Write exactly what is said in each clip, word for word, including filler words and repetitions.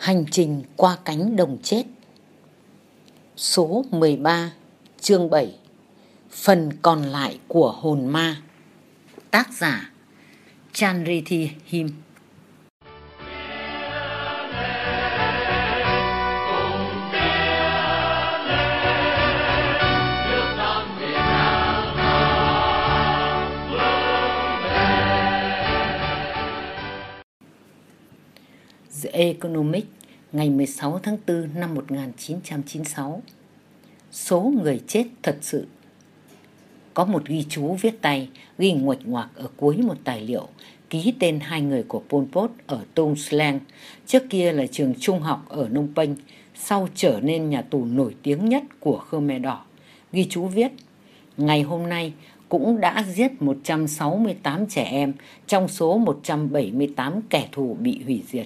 Hành trình qua cánh đồng chết. Số mười ba, chương bảy. Phần còn lại của hồn ma. Tác giả Chanrithi Him. The Economic, ngày mười sáu tháng tư năm một nghìn chín trăm chín mươi sáu. Số người chết thật sự. Có một ghi chú viết tay, ghi nguệch ngoạc ở cuối một tài liệu, ký tên hai người của Pol Pot ở Tuong Sleng, trước kia là trường trung học ở Phnom Penh, sau trở nên nhà tù nổi tiếng nhất của Khmer Đỏ. Ghi chú viết, ngày hôm nay cũng đã giết một trăm sáu mươi tám trẻ em trong số một trăm bảy mươi tám kẻ thù bị hủy diệt.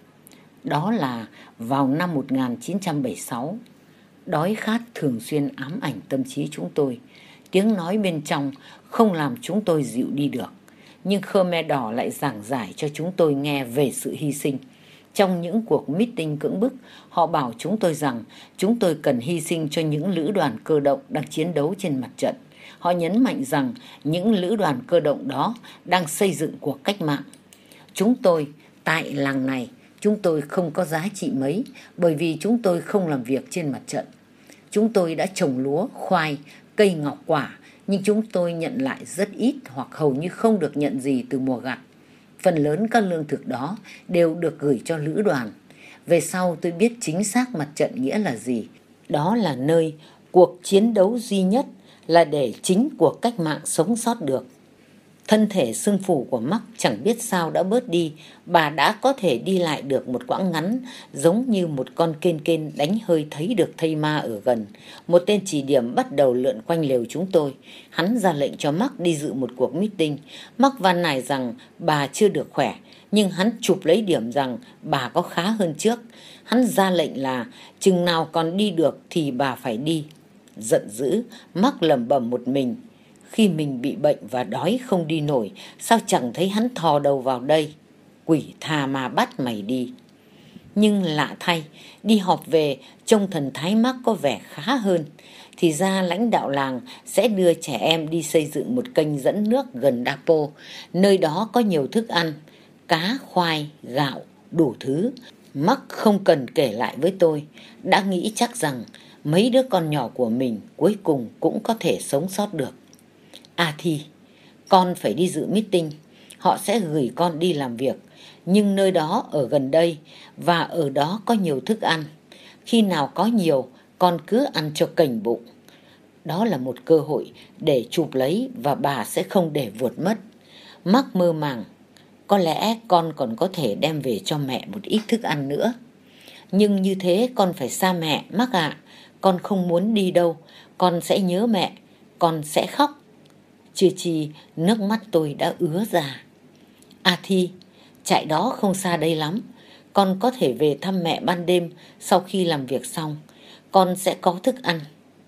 Đó là vào năm một nghìn chín trăm bảy mươi sáu. Đói khát thường xuyên ám ảnh tâm trí chúng tôi. Tiếng nói bên trong không làm chúng tôi dịu đi được. Nhưng Khmer Đỏ lại giảng giải cho chúng tôi nghe về sự hy sinh. Trong những cuộc meeting cưỡng bức, họ bảo chúng tôi rằng chúng tôi cần hy sinh cho những lữ đoàn cơ động đang chiến đấu trên mặt trận. Họ nhấn mạnh rằng những lữ đoàn cơ động đó đang xây dựng cuộc cách mạng. Chúng tôi, tại làng này, chúng tôi không có giá trị mấy bởi vì chúng tôi không làm việc trên mặt trận. Chúng tôi đã trồng lúa, khoai, cây ngọc quả, nhưng chúng tôi nhận lại rất ít hoặc hầu như không được nhận gì từ mùa gặt. Phần lớn các lương thực đó đều được gửi cho lữ đoàn. Về sau tôi biết chính xác mặt trận nghĩa là gì. Đó là nơi cuộc chiến đấu duy nhất là để chính cuộc cách mạng sống sót được. Thân thể xương phù của Mark chẳng biết sao đã bớt đi, bà đã có thể đi lại được một quãng ngắn, giống như một con kên kên đánh hơi thấy được thây ma ở gần. Một tên chỉ điểm bắt đầu lượn quanh lều chúng tôi. Hắn ra lệnh cho Mark đi dự một cuộc meeting. Mark van nài rằng bà chưa được khỏe, nhưng hắn chụp lấy điểm rằng bà có khá hơn trước. Hắn ra lệnh là chừng nào còn đi được thì bà phải đi. Giận dữ, Mark lẩm bẩm một mình. Khi mình bị bệnh và đói không đi nổi, sao chẳng thấy hắn thò đầu vào đây? Quỷ thà mà bắt mày đi. Nhưng lạ thay, đi họp về, trông thần thái Mark có vẻ khá hơn. Thì ra lãnh đạo làng sẽ đưa trẻ em đi xây dựng một kênh dẫn nước gần Dapo. Nơi đó có nhiều thức ăn, cá, khoai, gạo, đủ thứ. Mark không cần kể lại với tôi, đã nghĩ chắc rằng mấy đứa con nhỏ của mình cuối cùng cũng có thể sống sót được. À thì, con phải đi dự meeting, họ sẽ gửi con đi làm việc, nhưng nơi đó ở gần đây và ở đó có nhiều thức ăn. Khi nào có nhiều, con cứ ăn cho cành bụng. Đó là một cơ hội để chụp lấy và bà sẽ không để vượt mất. Mark mơ màng, có lẽ con còn có thể đem về cho mẹ một ít thức ăn nữa. Nhưng như thế con phải xa mẹ, Mark ạ. Con không muốn đi đâu, con sẽ nhớ mẹ, con sẽ khóc. Chưa chi nước mắt tôi đã ứa ra. À thì, trại đó không xa đây lắm. Con có thể về thăm mẹ ban đêm sau khi làm việc xong. Con sẽ có thức ăn.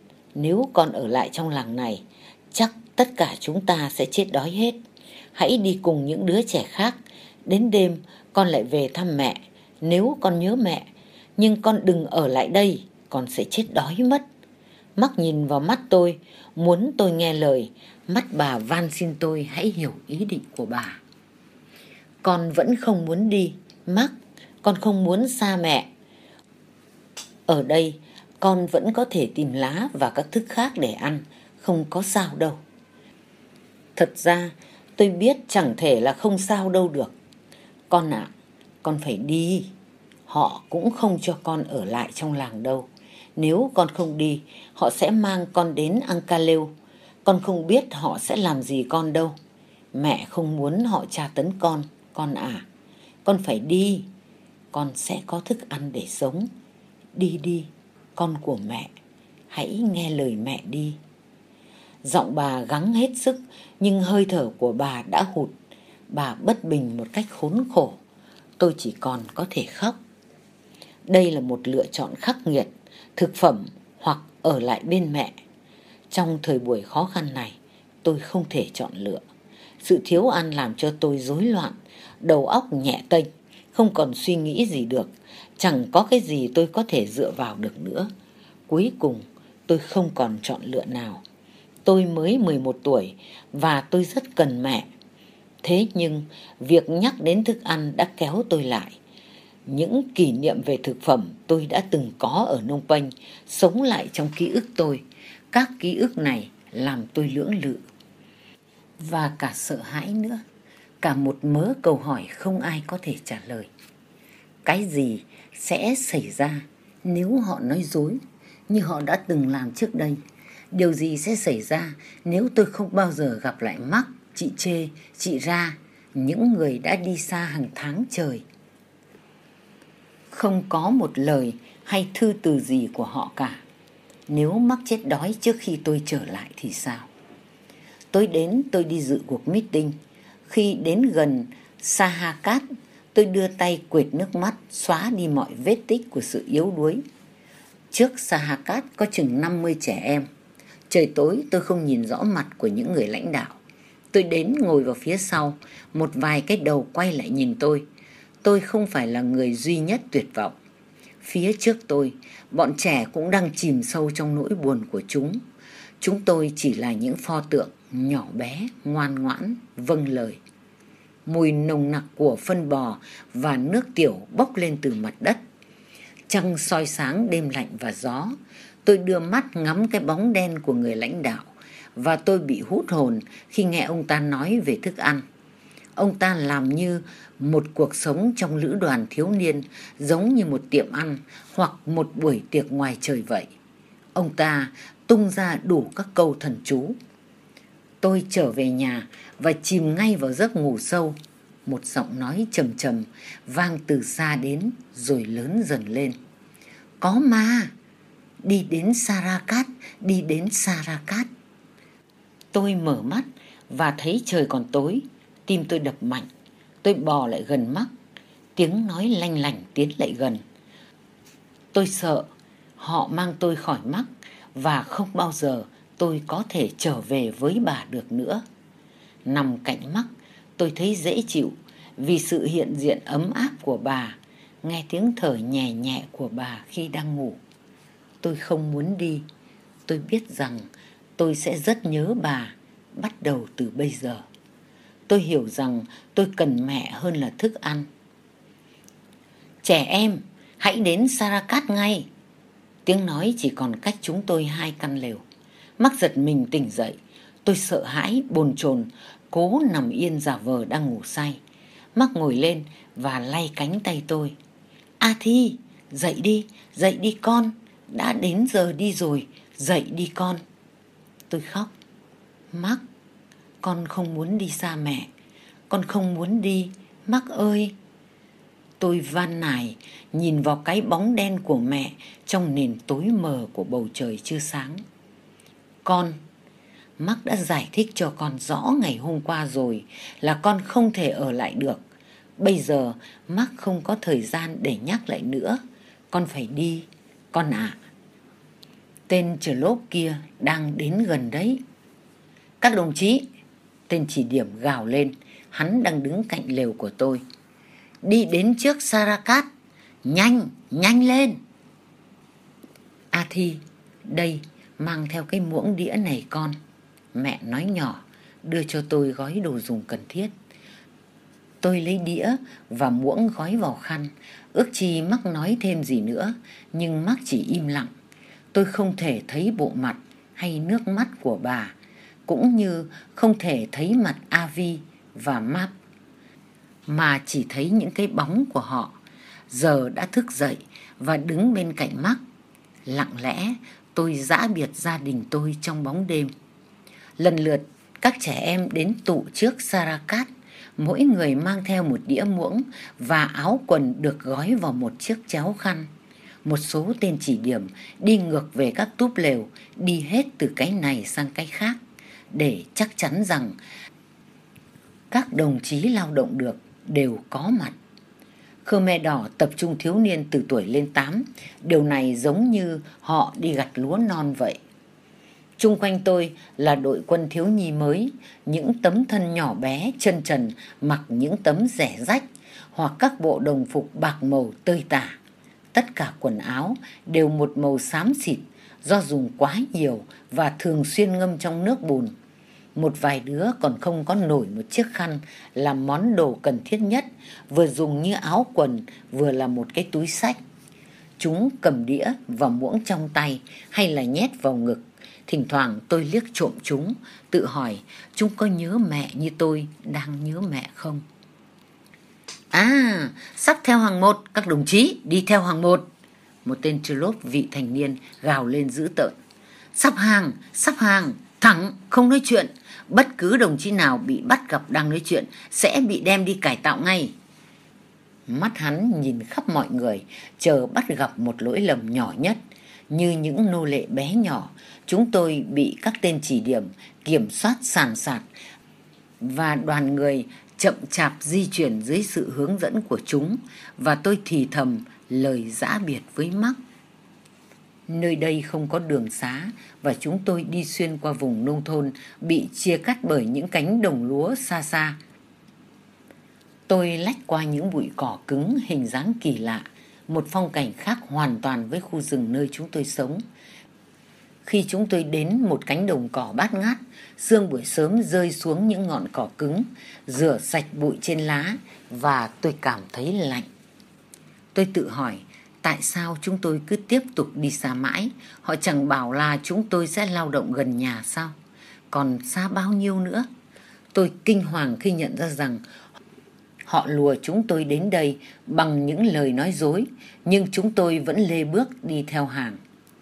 Nếu con ở lại trong làng này, chắc tất cả chúng ta sẽ chết đói hết. Hãy đi cùng những đứa trẻ khác. Đến đêm con lại về thăm mẹ, nếu con nhớ mẹ. Nhưng con đừng ở lại đây, con sẽ chết đói mất. Mark nhìn vào mắt tôi, muốn tôi nghe lời. Mắt bà van xin tôi hãy hiểu ý định của bà. Con vẫn không muốn đi, Mark. Con không muốn xa mẹ. Ở đây, con vẫn có thể tìm lá và các thức khác để ăn. Không có sao đâu. Thật ra, tôi biết chẳng thể là không sao đâu được. Con ạ, à, con phải đi. Họ cũng không cho con ở lại trong làng đâu. Nếu con không đi, họ sẽ mang con đến Ankaleu. Con không biết họ sẽ làm gì con đâu. Mẹ không muốn họ tra tấn con, con à. Con phải đi. Con sẽ có thức ăn để sống. Đi đi, con của mẹ. Hãy nghe lời mẹ đi. Giọng bà gắng hết sức, nhưng hơi thở của bà đã hụt. Bà bất bình một cách khốn khổ. Tôi chỉ còn có thể khóc. Đây là một lựa chọn khắc nghiệt, thực phẩm hoặc ở lại bên mẹ. Trong thời buổi khó khăn này, tôi không thể chọn lựa. Sự thiếu ăn làm cho tôi rối loạn, đầu óc nhẹ tênh, không còn suy nghĩ gì được, chẳng có cái gì tôi có thể dựa vào được nữa. Cuối cùng, tôi không còn chọn lựa nào. Tôi mới mười một tuổi và tôi rất cần mẹ. Thế nhưng, việc nhắc đến thức ăn đã kéo tôi lại. Những kỷ niệm về thực phẩm tôi đã từng có ở Phnom Penh sống lại trong ký ức tôi. Các ký ức này làm tôi lưỡng lự và cả sợ hãi nữa. Cả một mớ câu hỏi không ai có thể trả lời. Cái gì sẽ xảy ra nếu họ nói dối như họ đã từng làm trước đây? Điều gì sẽ xảy ra nếu tôi không bao giờ gặp lại Mark, chị Chê, chị Ra, những người đã đi xa hàng tháng trời? Không có một lời hay thư từ gì của họ cả. Nếu Mark chết đói trước khi tôi trở lại thì sao? Tối đến tôi đi dự cuộc meeting. Khi đến gần Sahakat, tôi đưa tay quệt nước mắt xóa đi mọi vết tích của sự yếu đuối. Trước Sahakat có chừng năm mươi trẻ em. Trời tối tôi không nhìn rõ mặt của những người lãnh đạo. Tôi đến ngồi vào phía sau, một vài cái đầu quay lại nhìn tôi. Tôi không phải là người duy nhất tuyệt vọng. Phía trước tôi, bọn trẻ cũng đang chìm sâu trong nỗi buồn của chúng. Chúng tôi chỉ là những pho tượng nhỏ bé, ngoan ngoãn, vâng lời. Mùi nồng nặc của phân bò và nước tiểu bốc lên từ mặt đất. Trăng soi sáng đêm lạnh và gió. Tôi đưa mắt ngắm cái bóng đen của người lãnh đạo và tôi bị hút hồn khi nghe ông ta nói về thức ăn. Ông ta làm như một cuộc sống trong lữ đoàn thiếu niên, giống như một tiệm ăn hoặc một buổi tiệc ngoài trời vậy. Ông ta tung ra đủ các câu thần chú. Tôi trở về nhà và chìm ngay vào giấc ngủ sâu. Một giọng nói trầm trầm vang từ xa đến rồi lớn dần lên. Có ma! Đi đến Sarakat, đi đến Sarakat. Tôi mở mắt và thấy trời còn tối. Tim tôi đập mạnh. Tôi bò lại gần Mark. Tiếng nói lanh lảnh tiến lại gần. Tôi sợ họ mang tôi khỏi Mark và không bao giờ tôi có thể trở về với bà được nữa. Nằm cạnh Mark, tôi thấy dễ chịu vì sự hiện diện ấm áp của bà, nghe tiếng thở nhẹ nhẹ của bà khi đang ngủ. Tôi không muốn đi. Tôi biết rằng tôi sẽ rất nhớ bà bắt đầu từ bây giờ. Tôi hiểu rằng tôi cần mẹ hơn là thức ăn. Trẻ em, hãy đến Sarakat ngay. Tiếng nói chỉ còn cách chúng tôi hai căn lều. Mark giật mình tỉnh dậy. Tôi sợ hãi, bồn chồn, cố nằm yên giả vờ đang ngủ say. Mark ngồi lên và lay cánh tay tôi. A Thi, dậy đi, dậy đi con. Đã đến giờ đi rồi, dậy đi con. Tôi khóc. Mark, con không muốn đi xa mẹ. Con không muốn đi, Mark ơi. Tôi van nài nhìn vào cái bóng đen của mẹ trong nền tối mờ của bầu trời chưa sáng. Con, Mark đã giải thích cho con rõ ngày hôm qua rồi là con không thể ở lại được. Bây giờ Mark không có thời gian để nhắc lại nữa. Con phải đi, con ạ. À. Tên chở lốp kia đang đến gần đấy. Các đồng chí, tên chỉ điểm gào lên. Hắn đang đứng cạnh lều của tôi. Đi đến trước Sarakat. Nhanh, nhanh lên. A Thi, đây, mang theo cái muỗng đĩa này con. Mẹ nói nhỏ, đưa cho tôi gói đồ dùng cần thiết. Tôi lấy đĩa và muỗng gói vào khăn. Ước chi Mark nói thêm gì nữa, nhưng Mark chỉ im lặng. Tôi không thể thấy bộ mặt hay nước mắt của bà, cũng như không thể thấy mặt Avi và Map, mà chỉ thấy những cái bóng của họ giờ đã thức dậy và đứng bên cạnh Mark. Lặng lẽ tôi giã biệt gia đình tôi trong bóng đêm. Lần lượt các trẻ em đến tụ trước Sarakat, mỗi người mang theo một đĩa muỗng và áo quần được gói vào một chiếc chéo khăn. Một số tên chỉ điểm đi ngược về các túp lều, đi hết từ cái này sang cái khác, để chắc chắn rằng các đồng chí lao động được đều có mặt. Khmer Đỏ tập trung thiếu niên từ tuổi lên tám, điều này giống như họ đi gặt lúa non vậy. Chung quanh tôi là đội quân thiếu nhi mới, những tấm thân nhỏ bé, chân trần, mặc những tấm rẻ rách. hoặc các bộ đồng phục bạc màu tơi tả. Tất cả quần áo đều một màu xám xịt do dùng quá nhiều và thường xuyên ngâm trong nước bùn. Một vài đứa còn không có nổi một chiếc khăn là món đồ cần thiết nhất, vừa dùng như áo quần, vừa là một cái túi xách. Chúng cầm đĩa và muỗng trong tay hay là nhét vào ngực. Thỉnh thoảng tôi liếc trộm chúng, tự hỏi chúng có nhớ mẹ như tôi đang nhớ mẹ không? À, sắp theo hàng một, các đồng chí đi theo hàng một. Một tên trơ lốp vị thành niên gào lên dữ tợn. Sắp hàng, sắp hàng, thẳng, không nói chuyện. Bất cứ đồng chí nào bị bắt gặp đang nói chuyện sẽ bị đem đi cải tạo ngay. Mắt hắn nhìn khắp mọi người, chờ bắt gặp một lỗi lầm nhỏ nhất. Như những nô lệ bé nhỏ, chúng tôi bị các tên chỉ điểm kiểm soát sàn sạt, và đoàn người chậm chạp di chuyển dưới sự hướng dẫn của chúng, và tôi thì thầm lời giã biệt với Mắc. Nơi đây không có đường xá, và chúng tôi đi xuyên qua vùng nông thôn bị chia cắt bởi những cánh đồng lúa xa xa. Tôi lách qua những bụi cỏ cứng hình dáng kỳ lạ, một phong cảnh khác hoàn toàn với khu rừng nơi chúng tôi sống. Khi chúng tôi đến một cánh đồng cỏ bát ngát, sương buổi sớm rơi xuống những ngọn cỏ cứng, rửa sạch bụi trên lá, và tôi cảm thấy lạnh. Tôi tự hỏi, tại sao chúng tôi cứ tiếp tục đi xa mãi? Họ chẳng bảo là chúng tôi sẽ lao động gần nhà sao? Còn xa bao nhiêu nữa? Tôi kinh hoàng khi nhận ra rằng họ lùa chúng tôi đến đây bằng những lời nói dối, nhưng chúng tôi vẫn lê bước đi theo hàng.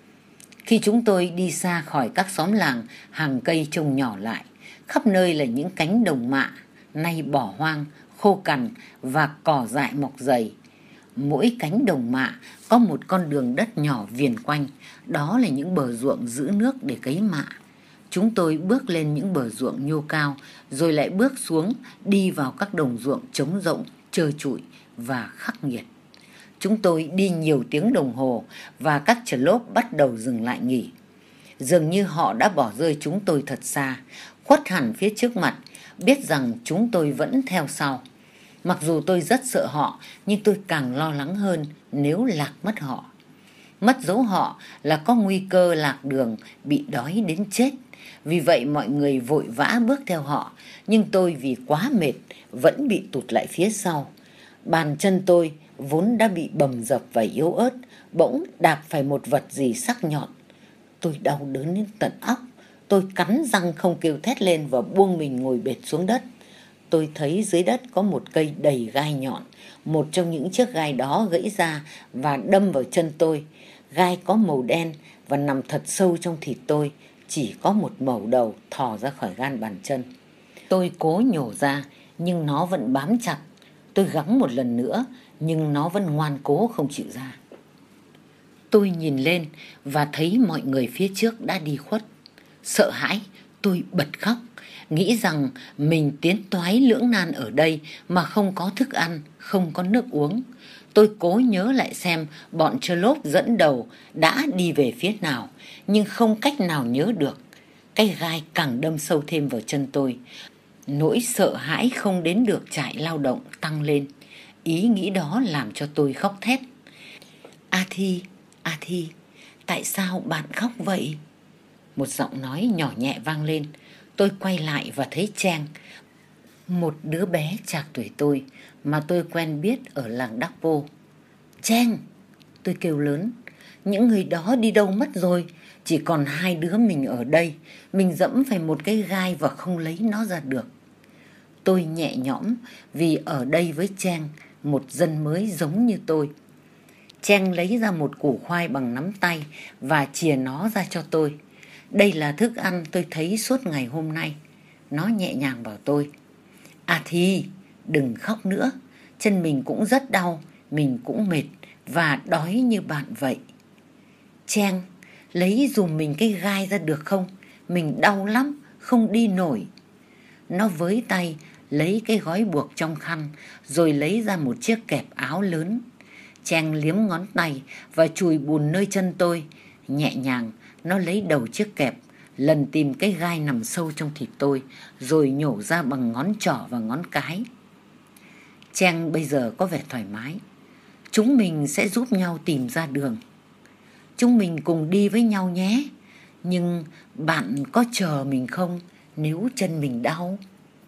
Khi chúng tôi đi xa khỏi các xóm làng, hàng cây trông nhỏ lại. Khắp nơi là những cánh đồng mạ, nay bỏ hoang, khô cằn và cỏ dại mọc dày. Mỗi cánh đồng mạ có một con đường đất nhỏ viền quanh, đó là những bờ ruộng giữ nước để cấy mạ. Chúng tôi bước lên những bờ ruộng nhô cao, rồi lại bước xuống, đi vào các đồng ruộng trống rỗng, trơ trụi và khắc nghiệt. Chúng tôi đi nhiều tiếng đồng hồ và các trờ lốp bắt đầu dừng lại nghỉ. Dường như họ đã bỏ rơi chúng tôi thật xa, khuất hẳn phía trước mặt, biết rằng chúng tôi vẫn theo sau. Mặc dù tôi rất sợ họ, nhưng tôi càng lo lắng hơn nếu lạc mất họ. Mất dấu họ là có nguy cơ lạc đường, bị đói đến chết. Vì vậy mọi người vội vã bước theo họ, nhưng tôi vì quá mệt vẫn bị tụt lại phía sau. Bàn chân tôi vốn đã bị bầm dập và yếu ớt, bỗng đạp phải một vật gì sắc nhọn. Tôi đau đớn đến tận óc. Tôi cắn răng không kêu thét lên và buông mình ngồi bệt xuống đất. Tôi thấy dưới đất có một cây đầy gai nhọn. Một trong những chiếc gai đó gãy ra và đâm vào chân tôi. Gai có màu đen và nằm thật sâu trong thịt tôi. Chỉ có một mẩu đầu thò ra khỏi gan bàn chân. Tôi cố nhổ ra, nhưng nó vẫn bám chặt. Tôi gắng một lần nữa, nhưng nó vẫn ngoan cố không chịu ra. Tôi nhìn lên và thấy mọi người phía trước đã đi khuất. Sợ hãi, tôi bật khóc, nghĩ rằng mình tiến toái lưỡng nan ở đây mà không có thức ăn, không có nước uống. Tôi cố nhớ lại xem bọn trơ lốp dẫn đầu đã đi về phía nào, nhưng không cách nào nhớ được. Cái gai càng đâm sâu thêm vào chân tôi. Nỗi sợ hãi không đến được trại lao động tăng lên. Ý nghĩ đó làm cho tôi khóc thét. A Thi, A Thi, tại sao bạn khóc vậy? Một giọng nói nhỏ nhẹ vang lên. Tôi quay lại và thấy Trang, một đứa bé trạc tuổi tôi mà tôi quen biết ở làng Đắc Pô. Trang, tôi kêu lớn, những người đó đi đâu mất rồi? Chỉ còn hai đứa mình ở đây. Mình dẫm phải một cái gai và không lấy nó ra được. Tôi nhẹ nhõm vì ở đây với Trang, một dân mới giống như tôi. Trang lấy ra một củ khoai bằng nắm tay và chìa nó ra cho tôi. Đây là thức ăn tôi thấy suốt ngày hôm nay. Nó nhẹ nhàng bảo tôi. À thì, đừng khóc nữa. Chân mình cũng rất đau, mình cũng mệt và đói như bạn vậy. Trang, lấy dùm mình cái gai ra được không? Mình đau lắm, không đi nổi. Nó với tay lấy cái gói buộc trong khăn, rồi lấy ra một chiếc kẹp áo lớn. Trang liếm ngón tay và chùi bùn nơi chân tôi. Nhẹ nhàng, nó lấy đầu chiếc kẹp, lần tìm cái gai nằm sâu trong thịt tôi, rồi nhổ ra bằng ngón trỏ và ngón cái. Trang bây giờ có vẻ thoải mái. Chúng mình sẽ giúp nhau tìm ra đường. Chúng mình cùng đi với nhau nhé. Nhưng bạn có chờ mình không nếu chân mình đau?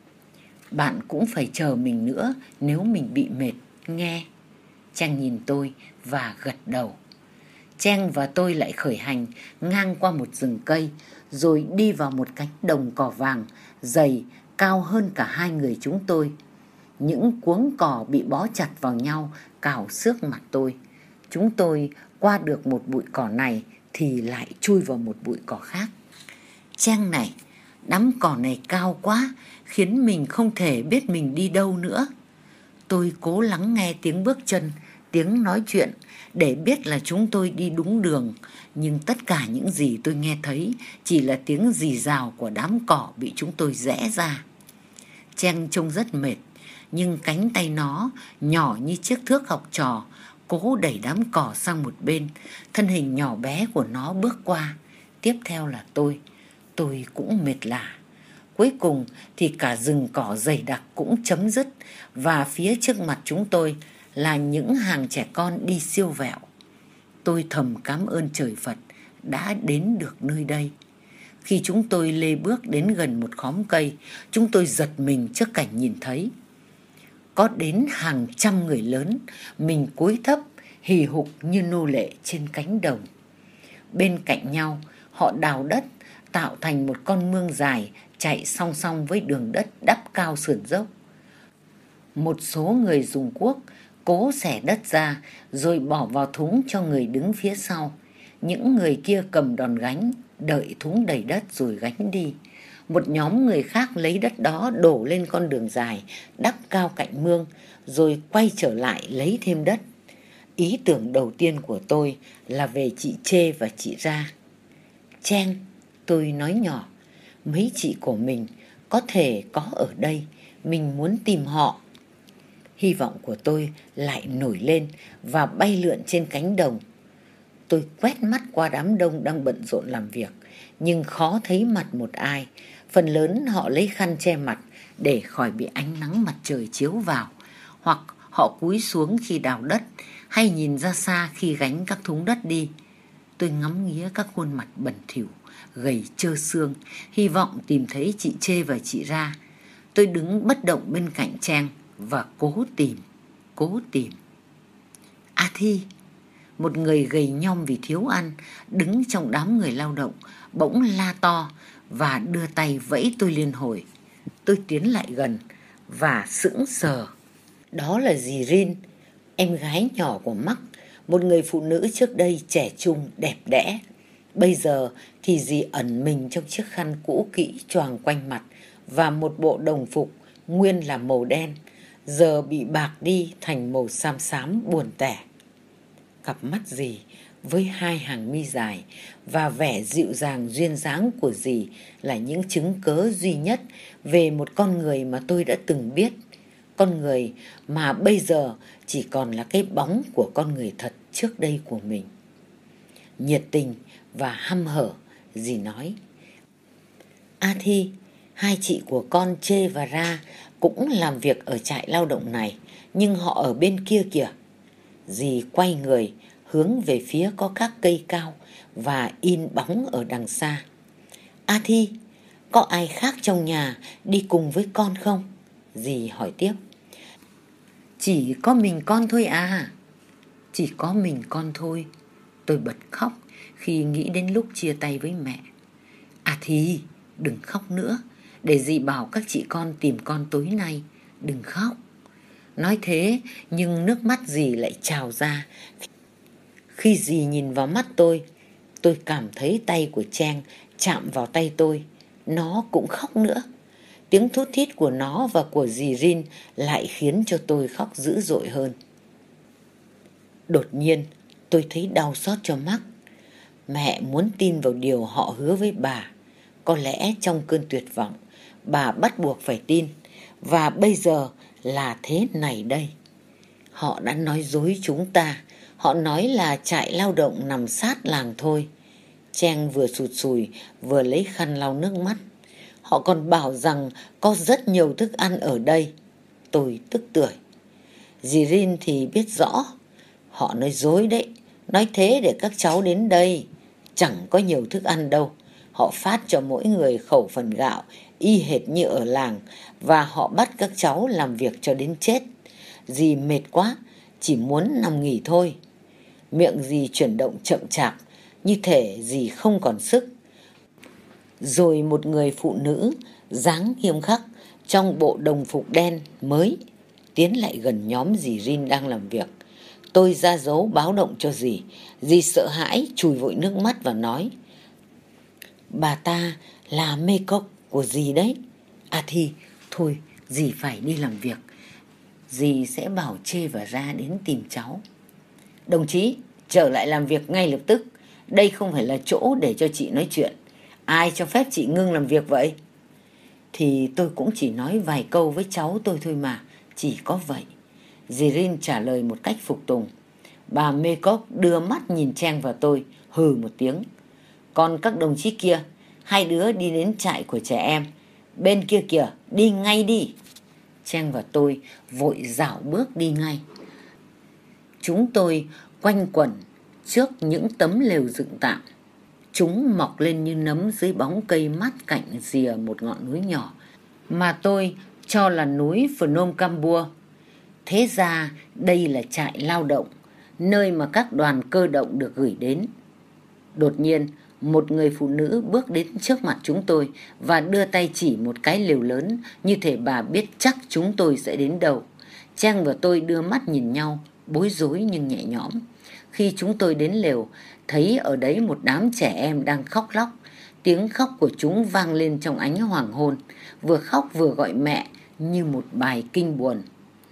Bạn cũng phải chờ mình nữa nếu mình bị mệt, nghe. Trang nhìn tôi và gật đầu. Trang và tôi lại khởi hành ngang qua một rừng cây, rồi đi vào một cánh đồng cỏ vàng, dày, cao hơn cả hai người chúng tôi. Những cuống cỏ bị bó chặt vào nhau, cào xước mặt tôi. Chúng tôi qua được một bụi cỏ này thì lại chui vào một bụi cỏ khác. Trang này, đám cỏ này cao quá, khiến mình không thể biết mình đi đâu nữa. Tôi cố lắng nghe tiếng bước chân, tiếng nói chuyện để biết là chúng tôi đi đúng đường. Nhưng tất cả những gì tôi nghe thấy chỉ là tiếng rì rào của đám cỏ bị chúng tôi rẽ ra. Trang trông rất mệt, nhưng cánh tay nó nhỏ như chiếc thước học trò, cố đẩy đám cỏ sang một bên. Thân hình nhỏ bé của nó bước qua. Tiếp theo là tôi. Tôi cũng mệt lả. Cuối cùng thì cả rừng cỏ dày đặc cũng chấm dứt, và phía trước mặt chúng tôi là những hàng trẻ con đi siêu vẹo. Tôi thầm cảm ơn trời Phật đã đến được nơi đây. Khi chúng tôi lê bước đến gần một khóm cây, chúng tôi giật mình trước cảnh nhìn thấy. Có đến hàng trăm người lớn, mình cúi thấp, hì hục như nô lệ trên cánh đồng. Bên cạnh nhau, họ đào đất, tạo thành một con mương dài chạy song song với đường đất đắp cao sườn dốc. Một số người dùng cuốc cố xẻ đất ra rồi bỏ vào thúng cho người đứng phía sau. Những người kia cầm đòn gánh, đợi thúng đầy đất rồi gánh đi. Một nhóm người khác lấy đất đó đổ lên con đường dài, đắp cao cạnh mương, rồi quay trở lại lấy thêm đất. Ý tưởng đầu tiên của tôi là về chị Chê và chị Ra. Trang, tôi nói nhỏ, mấy chị của mình có thể có ở đây, mình muốn tìm họ. Hy vọng của tôi lại nổi lên và bay lượn trên cánh đồng. Tôi quét mắt qua đám đông đang bận rộn làm việc, nhưng khó thấy mặt một ai. Phần lớn họ lấy khăn che mặt để khỏi bị ánh nắng mặt trời chiếu vào, hoặc họ cúi xuống khi đào đất, hay nhìn ra xa khi gánh các thúng đất đi. Tôi ngắm nghía các khuôn mặt bẩn thỉu, gầy trơ xương, hy vọng tìm thấy chị Chê và chị Ra. Tôi đứng bất động bên cạnh Trang và cố tìm, cố tìm. A Thi, một người gầy nhom vì thiếu ăn, đứng trong đám người lao động, bỗng la to và đưa tay vẫy tôi liên hồi. Tôi tiến lại gần và sững sờ. Đó là dì Rin, em gái nhỏ của Mắc, một người phụ nữ trước đây trẻ trung, đẹp đẽ. Bây giờ thì dì ẩn mình trong chiếc khăn cũ kỹ choàng quanh mặt và một bộ đồng phục nguyên là màu đen, giờ bị bạc đi thành màu xám xám buồn tẻ. Cặp mắt dì với hai hàng mi dài và vẻ dịu dàng duyên dáng của dì là những chứng cớ duy nhất về một con người mà tôi đã từng biết. Con người mà bây giờ chỉ còn là cái bóng của con người thật trước đây của mình. Nhiệt tình và hăm hở, dì nói. A Thi, hai chị của con Chê và Ra cũng làm việc ở trại lao động này, nhưng họ ở bên kia kìa. Dì quay người hướng về phía có các cây cao và in bóng ở đằng xa. A Thi, có ai khác trong nhà đi cùng với con không? Dì hỏi tiếp. Chỉ có mình con thôi à. Chỉ có mình con thôi. Tôi bật khóc khi nghĩ đến lúc chia tay với mẹ. À thì đừng khóc nữa, để dì bảo các chị con tìm con tối nay. Đừng khóc. Nói thế nhưng nước mắt dì lại trào ra. Khi dì nhìn vào mắt tôi, tôi cảm thấy tay của Trang chạm vào tay tôi. Nó cũng khóc nữa. Tiếng thút thít của nó và của dì Rin lại khiến cho tôi khóc dữ dội hơn. Đột nhiên tôi thấy đau xót cho Mắc. Mẹ muốn tin vào điều họ hứa với bà. Có lẽ trong cơn tuyệt vọng, bà bắt buộc phải tin. Và bây giờ là thế này đây. Họ đã nói dối chúng ta. Họ nói là trại lao động nằm sát làng thôi. Trang vừa sụt sùi vừa lấy khăn lau nước mắt. Họ còn bảo rằng có rất nhiều thức ăn ở đây. Tôi tức tưởi. Dì Rin thì biết rõ. Họ nói dối đấy, nói thế để các cháu đến đây. Chẳng có nhiều thức ăn đâu. Họ phát cho mỗi người khẩu phần gạo y hệt như ở làng, và họ bắt các cháu làm việc cho đến chết. Dì mệt quá, chỉ muốn nằm nghỉ thôi. Miệng dì chuyển động chậm chạp, như thể dì không còn sức. Rồi một người phụ nữ dáng nghiêm khắc trong bộ đồng phục đen mới tiến lại gần nhóm dì Rin đang làm việc. Tôi ra dấu báo động cho dì. Dì sợ hãi chùi vội nước mắt và nói: "Bà ta là mê cốc của dì đấy." À thì thôi, dì phải đi làm việc. Dì sẽ bảo Chê và Ra đến tìm cháu. "Đồng chí, trở lại làm việc ngay lập tức. Đây không phải là chỗ để cho chị nói chuyện. Ai cho phép chị ngưng làm việc vậy?" "Thì tôi cũng chỉ nói vài câu với cháu tôi thôi mà, chỉ có vậy." Dì Rin trả lời một cách phục tùng. Bà Mê Cốc đưa mắt nhìn Trang và tôi, hừ một tiếng. "Còn các đồng chí kia, hai đứa đi đến trại của trẻ em. Bên kia kìa, đi ngay đi." Trang và tôi vội dạo bước đi ngay. Chúng tôi quanh quẩn trước những tấm lều dựng tạm. Chúng mọc lên như nấm dưới bóng cây mát cạnh rìa một ngọn núi nhỏ mà tôi cho là núi Phnom Cambua. Thế ra đây là trại lao động, nơi mà các đoàn cơ động được gửi đến. Đột nhiên, một người phụ nữ bước đến trước mặt chúng tôi và đưa tay chỉ một cái lều lớn, như thể bà biết chắc chúng tôi sẽ đến đâu. Trang và tôi đưa mắt nhìn nhau, bối rối nhưng nhẹ nhõm. Khi chúng tôi đến lều, thấy ở đấy một đám trẻ em đang khóc lóc. Tiếng khóc của chúng vang lên trong ánh hoàng hôn, vừa khóc vừa gọi mẹ như một bài kinh buồn.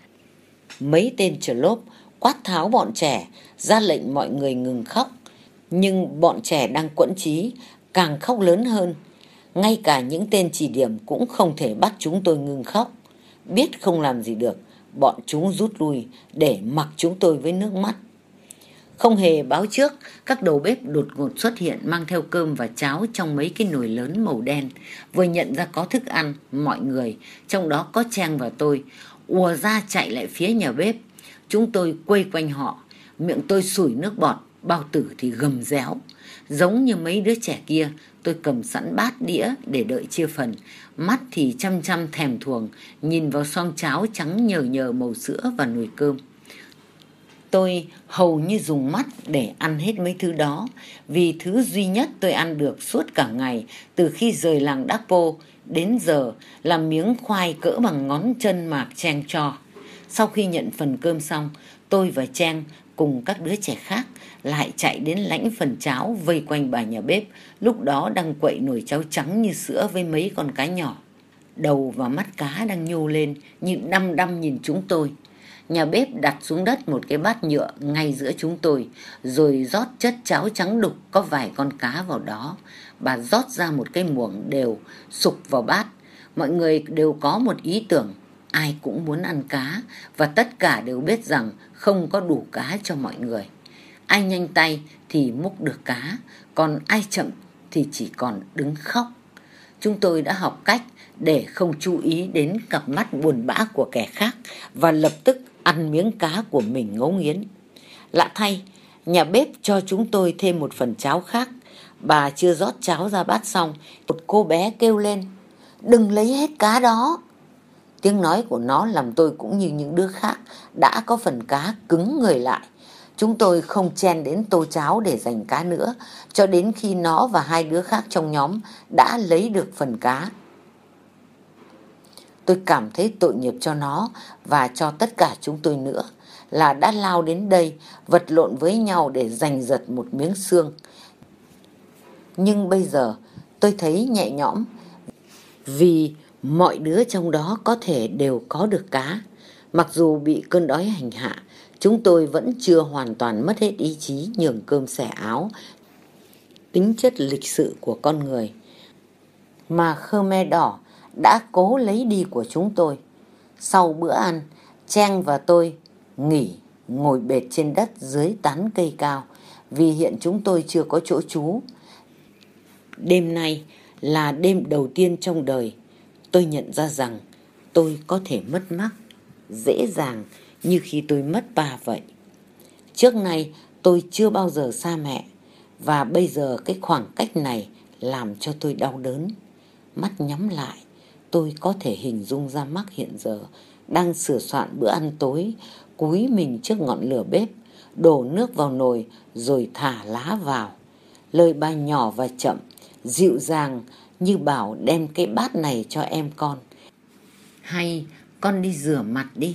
Mấy tên trờ lốp quát tháo bọn trẻ, ra lệnh mọi người ngừng khóc. Nhưng bọn trẻ đang quẫn trí, càng khóc lớn hơn. Ngay cả những tên chỉ điểm cũng không thể bắt chúng tôi ngừng khóc. Biết không làm gì được, bọn chúng rút lui để mặc chúng tôi với nước mắt. Không hề báo trước, các đầu bếp đột ngột xuất hiện mang theo cơm và cháo trong mấy cái nồi lớn màu đen. Vừa nhận ra có thức ăn, mọi người, trong đó có Trang và tôi, ùa ra chạy lại phía nhà bếp. Chúng tôi quây quanh họ, miệng tôi sủi nước bọt, bao tử thì gầm réo. Giống như mấy đứa trẻ kia, tôi cầm sẵn bát đĩa để đợi chia phần, mắt thì chăm chăm thèm thuồng nhìn vào xoong cháo trắng nhờ nhờ màu sữa và nồi cơm. Tôi hầu như dùng mắt để ăn hết mấy thứ đó, vì thứ duy nhất tôi ăn được suốt cả ngày từ khi rời làng Đắc Pô đến giờ là miếng khoai cỡ bằng ngón chân mà Trang cho. Sau khi nhận phần cơm xong, tôi và Trang cùng các đứa trẻ khác lại chạy đến lãnh phần cháo vây quanh bà nhà bếp, lúc đó đang quậy nồi cháo trắng như sữa với mấy con cá nhỏ. Đầu và mắt cá đang nhô lên như đăm đăm nhìn chúng tôi. Nhà bếp đặt xuống đất một cái bát nhựa ngay giữa chúng tôi, rồi rót chất cháo trắng đục có vài con cá vào đó. Bà rót ra một cái muỗng đều, sục vào bát. Mọi người đều có một ý tưởng, ai cũng muốn ăn cá, và tất cả đều biết rằng không có đủ cá cho mọi người. Ai nhanh tay thì múc được cá, còn ai chậm thì chỉ còn đứng khóc. Chúng tôi đã học cách để không chú ý đến cặp mắt buồn bã của kẻ khác và lập tức ăn miếng cá của mình ngấu nghiến. Lạ thay, nhà bếp cho chúng tôi thêm một phần cháo khác. Bà chưa rót cháo ra bát xong, một cô bé kêu lên: "Đừng lấy hết cá đó." Tiếng nói của nó làm tôi cũng như những đứa khác đã có phần cá cứng người lại. Chúng tôi không chen đến tô cháo để giành cá nữa, cho đến khi nó và hai đứa khác trong nhóm đã lấy được phần cá. Tôi cảm thấy tội nghiệp cho nó và cho tất cả chúng tôi nữa, là đã lao đến đây vật lộn với nhau để giành giật một miếng xương. Nhưng bây giờ tôi thấy nhẹ nhõm, vì mọi đứa trong đó có thể đều có được cá. Mặc dù bị cơn đói hành hạ, chúng tôi vẫn chưa hoàn toàn mất hết ý chí nhường cơm xẻ áo, tính chất lịch sự của con người mà Khmer Đỏ đã cố lấy đi của chúng tôi. Sau bữa ăn, Trang và tôi nghỉ ngồi bệt trên đất dưới tán cây cao, vì hiện chúng tôi chưa có chỗ trú. Đêm nay là đêm đầu tiên trong đời tôi nhận ra rằng tôi có thể mất mát dễ dàng như khi tôi mất ba vậy. Trước nay tôi chưa bao giờ xa mẹ, và bây giờ cái khoảng cách này làm cho tôi đau đớn. Mắt nhắm lại, tôi có thể hình dung ra Mark hiện giờ đang sửa soạn bữa ăn tối, cúi mình trước ngọn lửa bếp, đổ nước vào nồi rồi thả lá vào. Lời bà nhỏ và chậm, dịu dàng như bảo đem cái bát này cho em con. Hay con đi rửa mặt đi.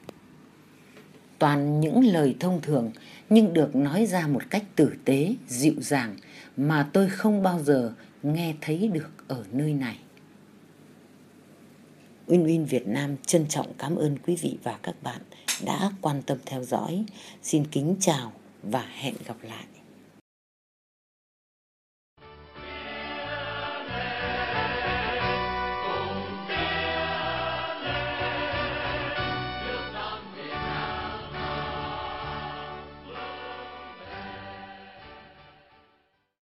Toàn những lời thông thường nhưng được nói ra một cách tử tế, dịu dàng mà tôi không bao giờ nghe thấy được ở nơi này. Uyên Uyên Việt Nam trân trọng cảm ơn quý vị và các bạn đã quan tâm theo dõi. Xin kính chào và hẹn gặp lại.